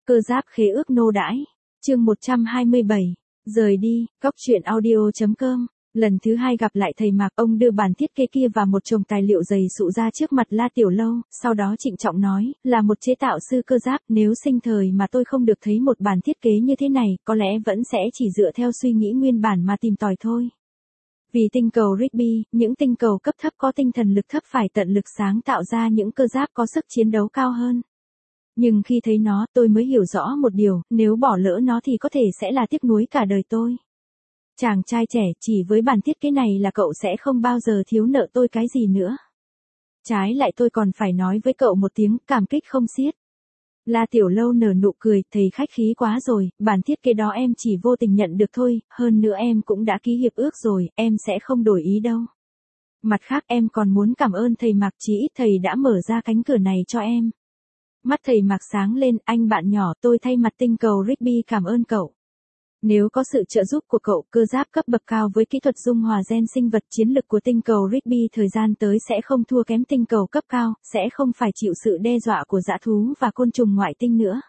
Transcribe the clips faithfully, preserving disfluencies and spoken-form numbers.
Cơ giáp khế ước nô đãi. Chương một trăm hai mươi bảy. Rời đi. Góc truyện audio chấm com. Lần thứ hai gặp lại thầy Mạc, ông đưa bản thiết kế kia và một chồng tài liệu dày sụ ra trước mặt La Tiểu Lâu, sau đó trịnh trọng nói, là một chế tạo sư cơ giáp, nếu sinh thời mà tôi không được thấy một bản thiết kế như thế này, có lẽ vẫn sẽ chỉ dựa theo suy nghĩ nguyên bản mà tìm tòi thôi. Vì tinh cầu Rigby, những tinh cầu cấp thấp có tinh thần lực thấp phải tận lực sáng tạo ra những cơ giáp có sức chiến đấu cao hơn. Nhưng khi thấy nó, tôi mới hiểu rõ một điều, nếu bỏ lỡ nó thì có thể sẽ là tiếc nuối cả đời tôi. Chàng trai trẻ, chỉ với bản thiết kế này là cậu sẽ không bao giờ thiếu nợ tôi cái gì nữa. Trái lại tôi còn phải nói với cậu một tiếng cảm kích không xiết. La Tiểu Lâu nở nụ cười, thầy khách khí quá rồi, bản thiết kế đó em chỉ vô tình nhận được thôi, hơn nữa em cũng đã ký hiệp ước rồi, em sẽ không đổi ý đâu. Mặt khác em còn muốn cảm ơn thầy Mạc, chí ít thầy đã mở ra cánh cửa này cho em. Mắt thầy Mạc sáng lên, anh bạn nhỏ, tôi thay mặt tinh cầu Rigby cảm ơn cậu. Nếu có sự trợ giúp của cậu, cơ giáp cấp bậc cao với kỹ thuật dung hòa gen sinh vật, chiến lực của tinh cầu Rigby thời gian tới sẽ không thua kém tinh cầu cấp cao, sẽ không phải chịu sự đe dọa của dã thú và côn trùng ngoại tinh nữa.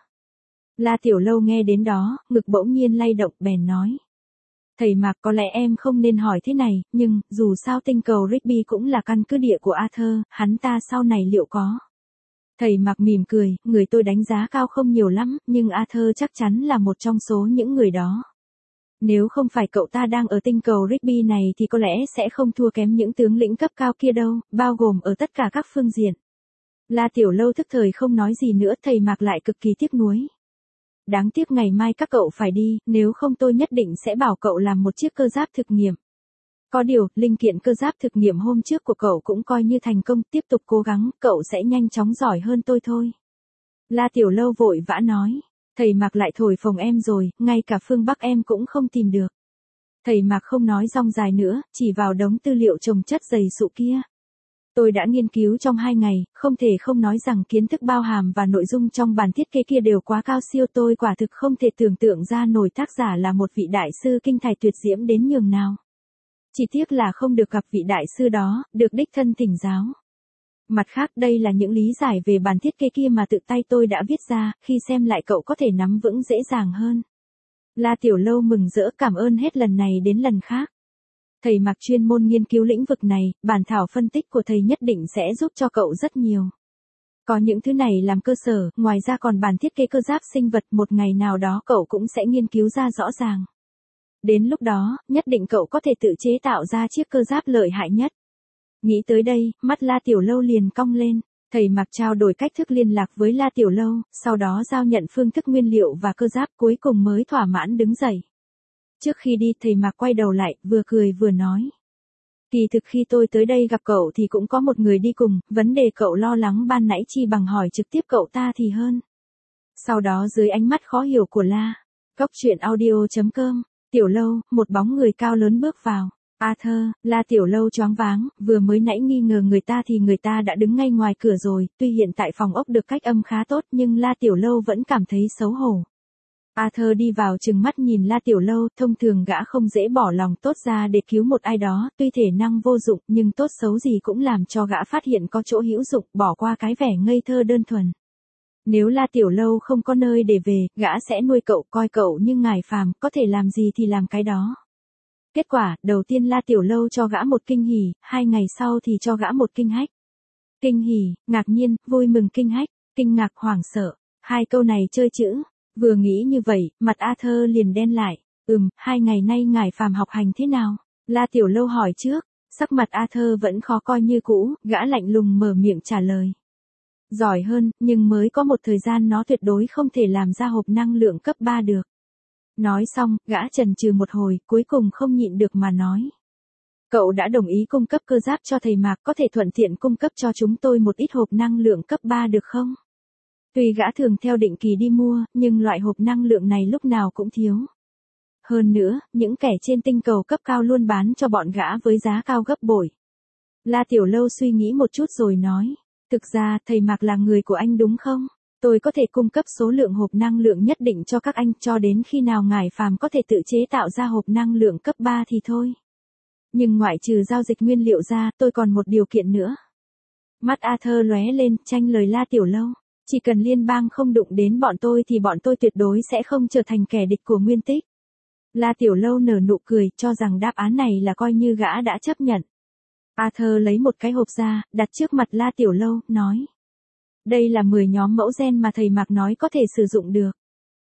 La Tiểu Lâu nghe đến đó, ngực bỗng nhiên lay động, bèn nói. Thầy Mạc, có lẽ em không nên hỏi thế này, nhưng, dù sao tinh cầu Rigby cũng là căn cứ địa của Arthur, hắn ta sau này liệu có. Thầy Mạc mỉm cười, người tôi đánh giá cao không nhiều lắm, nhưng Arthur chắc chắn là một trong số những người đó. Nếu không phải cậu ta đang ở tinh cầu Rigby này thì có lẽ sẽ không thua kém những tướng lĩnh cấp cao kia đâu, bao gồm ở tất cả các phương diện. La Tiểu Lâu thức thời không nói gì nữa, thầy Mạc lại cực kỳ tiếc nuối. Đáng tiếc ngày mai các cậu phải đi, nếu không tôi nhất định sẽ bảo cậu làm một chiếc cơ giáp thực nghiệm. Có điều, linh kiện cơ giáp thực nghiệm hôm trước của cậu cũng coi như thành công, tiếp tục cố gắng, cậu sẽ nhanh chóng giỏi hơn tôi thôi. La Tiểu Lâu vội vã nói, thầy Mạc lại thổi phồng em rồi, ngay cả phương Bắc em cũng không tìm được. Thầy Mạc không nói rong dài nữa, chỉ vào đống tư liệu chồng chất dày sụ kia. Tôi đã nghiên cứu trong hai ngày, không thể không nói rằng kiến thức bao hàm và nội dung trong bản thiết kế kia đều quá cao siêu, tôi quả thực không thể tưởng tượng ra nổi tác giả là một vị đại sư kinh tài tuyệt diễm đến nhường nào. Chỉ tiếc là không được gặp vị đại sư đó, được đích thân thỉnh giáo. Mặt khác đây là những lý giải về bản thiết kế kia mà tự tay tôi đã viết ra, khi xem lại cậu có thể nắm vững dễ dàng hơn. La Tiểu Lâu mừng rỡ, cảm ơn hết lần này đến lần khác. Thầy Mạc chuyên môn nghiên cứu lĩnh vực này, bản thảo phân tích của thầy nhất định sẽ giúp cho cậu rất nhiều. Có những thứ này làm cơ sở, ngoài ra còn bản thiết kế cơ giáp sinh vật, một ngày nào đó cậu cũng sẽ nghiên cứu ra rõ ràng. Đến lúc đó, nhất định cậu có thể tự chế tạo ra chiếc cơ giáp lợi hại nhất. Nghĩ tới đây, mắt La Tiểu Lâu liền cong lên. Thầy Mạc trao đổi cách thức liên lạc với La Tiểu Lâu, sau đó giao nhận phương thức nguyên liệu và cơ giáp, cuối cùng mới thỏa mãn đứng dậy. Trước khi đi, thầy Mạc quay đầu lại, vừa cười vừa nói. Kỳ thực khi tôi tới đây gặp cậu thì cũng có một người đi cùng, vấn đề cậu lo lắng ban nãy chi bằng hỏi trực tiếp cậu ta thì hơn. Sau đó dưới ánh mắt khó hiểu của La, góc truyện audio chấm com. Tiểu Lâu, một bóng người cao lớn bước vào. Arthur, La Tiểu Lâu choáng váng, vừa mới nãy nghi ngờ người ta thì người ta đã đứng ngay ngoài cửa rồi, tuy hiện tại phòng ốc được cách âm khá tốt nhưng La Tiểu Lâu vẫn cảm thấy xấu hổ. Arthur đi vào trừng mắt nhìn La Tiểu Lâu, thông thường gã không dễ bỏ lòng tốt ra để cứu một ai đó, tuy thể năng vô dụng nhưng tốt xấu gì cũng làm cho gã phát hiện có chỗ hữu dụng, bỏ qua cái vẻ ngây thơ đơn thuần. Nếu La Tiểu Lâu không có nơi để về, gã sẽ nuôi cậu, coi cậu như ngài phàm, có thể làm gì thì làm cái đó. Kết quả, đầu tiên La Tiểu Lâu cho gã một kinh hỉ, hai ngày sau thì cho gã một kinh hách. Kinh hỉ, ngạc nhiên, vui mừng, kinh hách, kinh ngạc, hoảng sợ. Hai câu này chơi chữ. Vừa nghĩ như vậy, mặt Arthur liền đen lại. Ừm, hai ngày nay ngài phàm học hành thế nào? La Tiểu Lâu hỏi trước. Sắc mặt Arthur vẫn khó coi như cũ, gã lạnh lùng mở miệng trả lời. Giỏi hơn, nhưng mới có một thời gian nó tuyệt đối không thể làm ra hộp năng lượng cấp ba được. Nói xong, gã chần chừ một hồi, cuối cùng không nhịn được mà nói. Cậu đã đồng ý cung cấp cơ giáp cho thầy Mạc, có thể thuận tiện cung cấp cho chúng tôi một ít hộp năng lượng cấp ba được không? Tuy gã thường theo định kỳ đi mua, nhưng loại hộp năng lượng này lúc nào cũng thiếu. Hơn nữa, những kẻ trên tinh cầu cấp cao luôn bán cho bọn gã với giá cao gấp bội. La Tiểu Lâu suy nghĩ một chút rồi nói. Thực ra, thầy Mạc là người của anh đúng không? Tôi có thể cung cấp số lượng hộp năng lượng nhất định cho các anh cho đến khi nào ngài phàm có thể tự chế tạo ra hộp năng lượng cấp ba thì thôi. Nhưng ngoại trừ giao dịch nguyên liệu ra, tôi còn một điều kiện nữa. Mắt Arthur lóe lên, tranh lời La Tiểu Lâu. Chỉ cần liên bang không đụng đến bọn tôi thì bọn tôi tuyệt đối sẽ không trở thành kẻ địch của Nguyên Tích. La Tiểu Lâu nở nụ cười, cho rằng đáp án này là coi như gã đã chấp nhận. Arthur lấy một cái hộp ra, đặt trước mặt La Tiểu Lâu, nói. Đây là mười nhóm mẫu gen mà thầy Mạc nói có thể sử dụng được.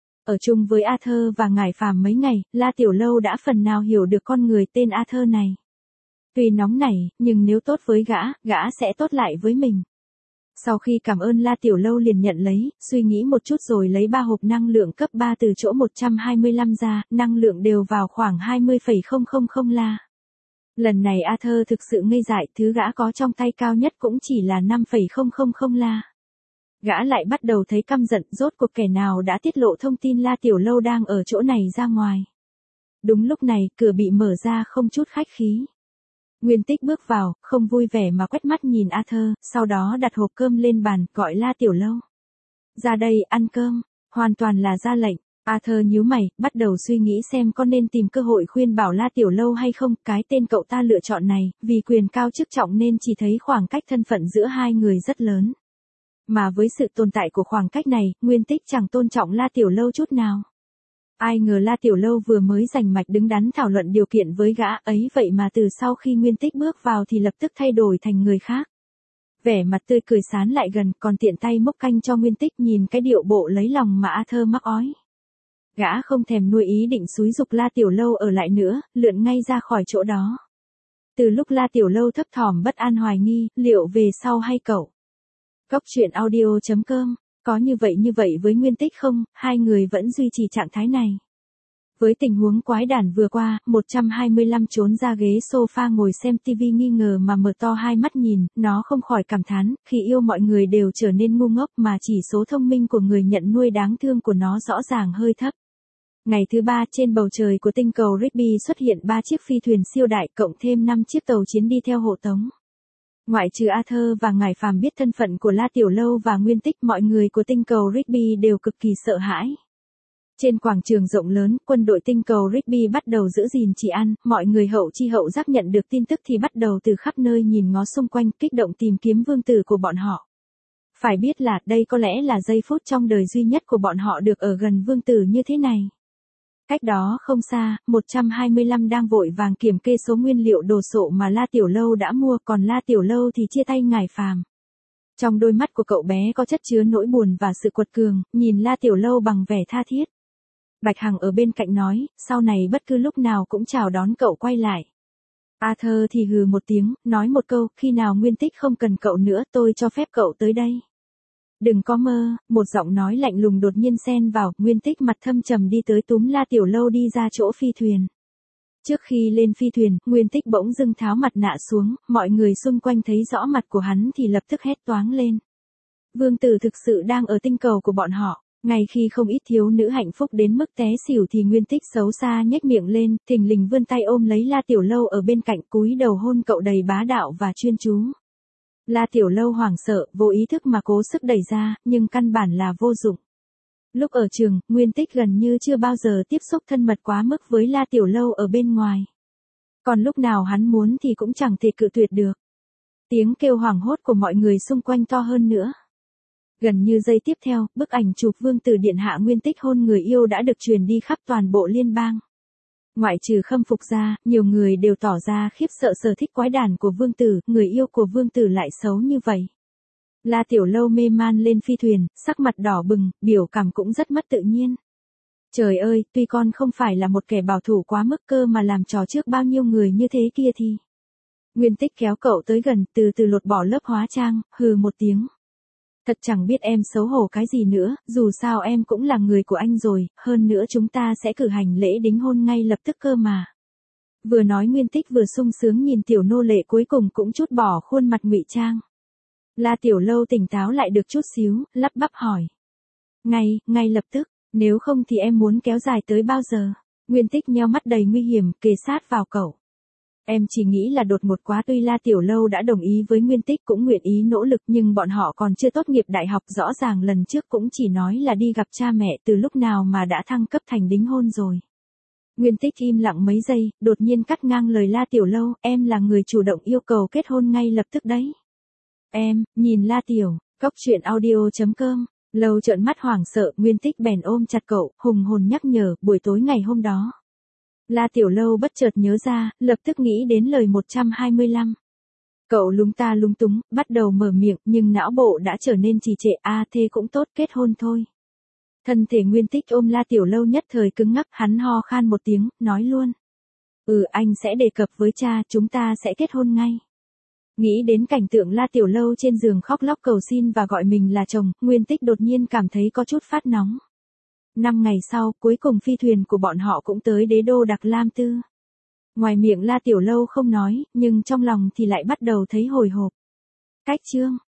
Ở chung với Arthur và Ngải Phàm mấy ngày, La Tiểu Lâu đã phần nào hiểu được con người tên Arthur này. Tuy nóng nảy, nhưng nếu tốt với gã, gã sẽ tốt lại với mình. Sau khi cảm ơn La Tiểu Lâu liền nhận lấy, suy nghĩ một chút rồi lấy ba hộp năng lượng cấp ba từ chỗ một trăm hai mươi lăm ra, năng lượng đều vào khoảng hai mươi phẩy không không không la. Lần này Arthur thực sự ngây dại, thứ gã có trong tay cao nhất cũng chỉ là năm phẩy không không không la. Gã lại bắt đầu thấy căm giận, rốt cuộc kẻ nào đã tiết lộ thông tin La Tiểu Lâu đang ở chỗ này ra ngoài. Đúng lúc này, cửa bị mở ra không chút khách khí. Nguyên Tích bước vào, không vui vẻ mà quét mắt nhìn Arthur, sau đó đặt hộp cơm lên bàn, gọi La Tiểu Lâu. Ra đây, ăn cơm, hoàn toàn là ra lệnh. Arthur nhíu mày, bắt đầu suy nghĩ xem có nên tìm cơ hội khuyên bảo La Tiểu Lâu hay không, cái tên cậu ta lựa chọn này, vì quyền cao chức trọng nên chỉ thấy khoảng cách thân phận giữa hai người rất lớn. Mà với sự tồn tại của khoảng cách này, Nguyên Tích chẳng tôn trọng La Tiểu Lâu chút nào. Ai ngờ La Tiểu Lâu vừa mới rành mạch đứng đắn thảo luận điều kiện với gã ấy, vậy mà từ sau khi Nguyên Tích bước vào thì lập tức thay đổi thành người khác. Vẻ mặt tươi cười sán lại gần, còn tiện tay múc canh cho Nguyên Tích, nhìn cái điệu bộ lấy lòng mà Arthur mắc ói. Gã không thèm nuôi ý định xúi giục La Tiểu Lâu ở lại nữa, lượn ngay ra khỏi chỗ đó. Từ lúc La Tiểu Lâu thấp thỏm bất an hoài nghi, liệu về sau hay cậu? Cốc truyện audio chấm com, có như vậy như vậy với Nguyên Tích không, hai người vẫn duy trì trạng thái này. Với tình huống quái đản vừa qua, một trăm hai mươi lăm trốn ra ghế sofa ngồi xem tivi nghi ngờ mà mở to hai mắt nhìn, nó không khỏi cảm thán, khi yêu mọi người đều trở nên ngu ngốc mà chỉ số thông minh của người nhận nuôi đáng thương của nó rõ ràng hơi thấp. Ngày thứ ba, trên bầu trời của tinh cầu Rigby xuất hiện ba chiếc phi thuyền siêu đại cộng thêm năm chiếc tàu chiến đi theo hộ tống. Ngoại trừ Arthur và Ngải Phàm biết thân phận của La Tiểu Lâu và Nguyên Tích, mọi người của tinh cầu Rigby đều cực kỳ sợ hãi. Trên quảng trường rộng lớn, quân đội tinh cầu Rigby bắt đầu giữ gìn trị an, mọi người hậu chi hậu giác nhận được tin tức thì bắt đầu từ khắp nơi nhìn ngó xung quanh, kích động tìm kiếm vương tử của bọn họ. Phải biết là, đây có lẽ là giây phút trong đời duy nhất của bọn họ được ở gần vương tử như thế này. Cách đó không xa, một trăm hai mươi lăm đang vội vàng kiểm kê số nguyên liệu đồ sộ mà La Tiểu Lâu đã mua, còn La Tiểu Lâu thì chia tay Ngải Phàm. Trong đôi mắt của cậu bé có chất chứa nỗi buồn và sự quật cường, nhìn La Tiểu Lâu bằng vẻ tha thiết. Bạch Hằng ở bên cạnh nói, sau này bất cứ lúc nào cũng chào đón cậu quay lại. Arthur thì hừ một tiếng, nói một câu, khi nào Nguyên Tích không cần cậu nữa tôi cho phép cậu tới đây. Đừng có mơ, một giọng nói lạnh lùng đột nhiên xen vào, Nguyên Tích mặt thâm trầm đi tới túm La Tiểu Lâu đi ra chỗ phi thuyền. Trước khi lên phi thuyền, Nguyên Tích bỗng dưng tháo mặt nạ xuống, mọi người xung quanh thấy rõ mặt của hắn thì lập tức hét toáng lên. Vương tử thực sự đang ở tinh cầu của bọn họ. Ngay khi không ít thiếu nữ hạnh phúc đến mức té xỉu thì Nguyên Tích xấu xa nhếch miệng lên, thình lình vươn tay ôm lấy La Tiểu Lâu ở bên cạnh, cúi đầu hôn cậu đầy bá đạo và chuyên chú. La Tiểu Lâu hoảng sợ, vô ý thức mà cố sức đẩy ra, nhưng căn bản là vô dụng. Lúc ở trường, Nguyên Tích gần như chưa bao giờ tiếp xúc thân mật quá mức với La Tiểu Lâu ở bên ngoài. Còn lúc nào hắn muốn thì cũng chẳng thể cự tuyệt được. Tiếng kêu hoảng hốt của mọi người xung quanh to hơn nữa. Gần như giây tiếp theo, bức ảnh chụp vương tử điện hạ Nguyên Tích hôn người yêu đã được truyền đi khắp toàn bộ liên bang. Ngoại trừ khâm phục ra, nhiều người đều tỏ ra khiếp sợ sở thích quái đản của vương tử, người yêu của vương tử lại xấu như vậy. La Tiểu Lâu mê man lên phi thuyền, sắc mặt đỏ bừng, biểu cảm cũng rất mất tự nhiên. Trời ơi, tuy con không phải là một kẻ bảo thủ quá mức cơ mà làm trò trước bao nhiêu người như thế kia thì. Nguyên Tích kéo cậu tới gần, từ từ lột bỏ lớp hóa trang, hừ một tiếng. Thật chẳng biết em xấu hổ cái gì nữa, dù sao em cũng là người của anh rồi, hơn nữa chúng ta sẽ cử hành lễ đính hôn ngay lập tức cơ mà. Vừa nói Nguyên Tích vừa sung sướng nhìn tiểu nô lệ cuối cùng cũng trút bỏ khuôn mặt ngụy trang. La Tiểu Lâu tỉnh táo lại được chút xíu, lắp bắp hỏi. Ngay, ngay lập tức, nếu không thì em muốn kéo dài tới bao giờ? Nguyên Tích nheo mắt đầy nguy hiểm, kề sát vào cậu. Em chỉ nghĩ là đột ngột quá, tuy La Tiểu Lâu đã đồng ý với Nguyên Tích cũng nguyện ý nỗ lực nhưng bọn họ còn chưa tốt nghiệp đại học, rõ ràng lần trước cũng chỉ nói là đi gặp cha mẹ, từ lúc nào mà đã thăng cấp thành đính hôn rồi. Nguyên Tích im lặng mấy giây, đột nhiên cắt ngang lời La Tiểu Lâu, em là người chủ động yêu cầu kết hôn ngay lập tức đấy. Em, nhìn La Tiểu, cốc truyện audio chấm com Lâu trợn mắt hoảng sợ, Nguyên Tích bèn ôm chặt cậu, hùng hồn nhắc nhở, buổi tối ngày hôm đó. La Tiểu Lâu bất chợt nhớ ra, lập tức nghĩ đến lời một trăm hai mươi lăm. Cậu lúng ta lúng túng, bắt đầu mở miệng, nhưng não bộ đã trở nên trì trệ, a à, thế cũng tốt, kết hôn thôi. Thân thể Nguyên Tích ôm La Tiểu Lâu nhất thời cứng ngắc, hắn ho khan một tiếng, nói luôn. Ừ, anh sẽ đề cập với cha, chúng ta sẽ kết hôn ngay. Nghĩ đến cảnh tượng La Tiểu Lâu trên giường khóc lóc cầu xin và gọi mình là chồng, Nguyên Tích đột nhiên cảm thấy có chút phát nóng. Năm ngày sau, cuối cùng phi thuyền của bọn họ cũng tới đế đô Đặc Lam Tư. Ngoài miệng La Tiểu Lâu không nói, nhưng trong lòng thì lại bắt đầu thấy hồi hộp. Cách chương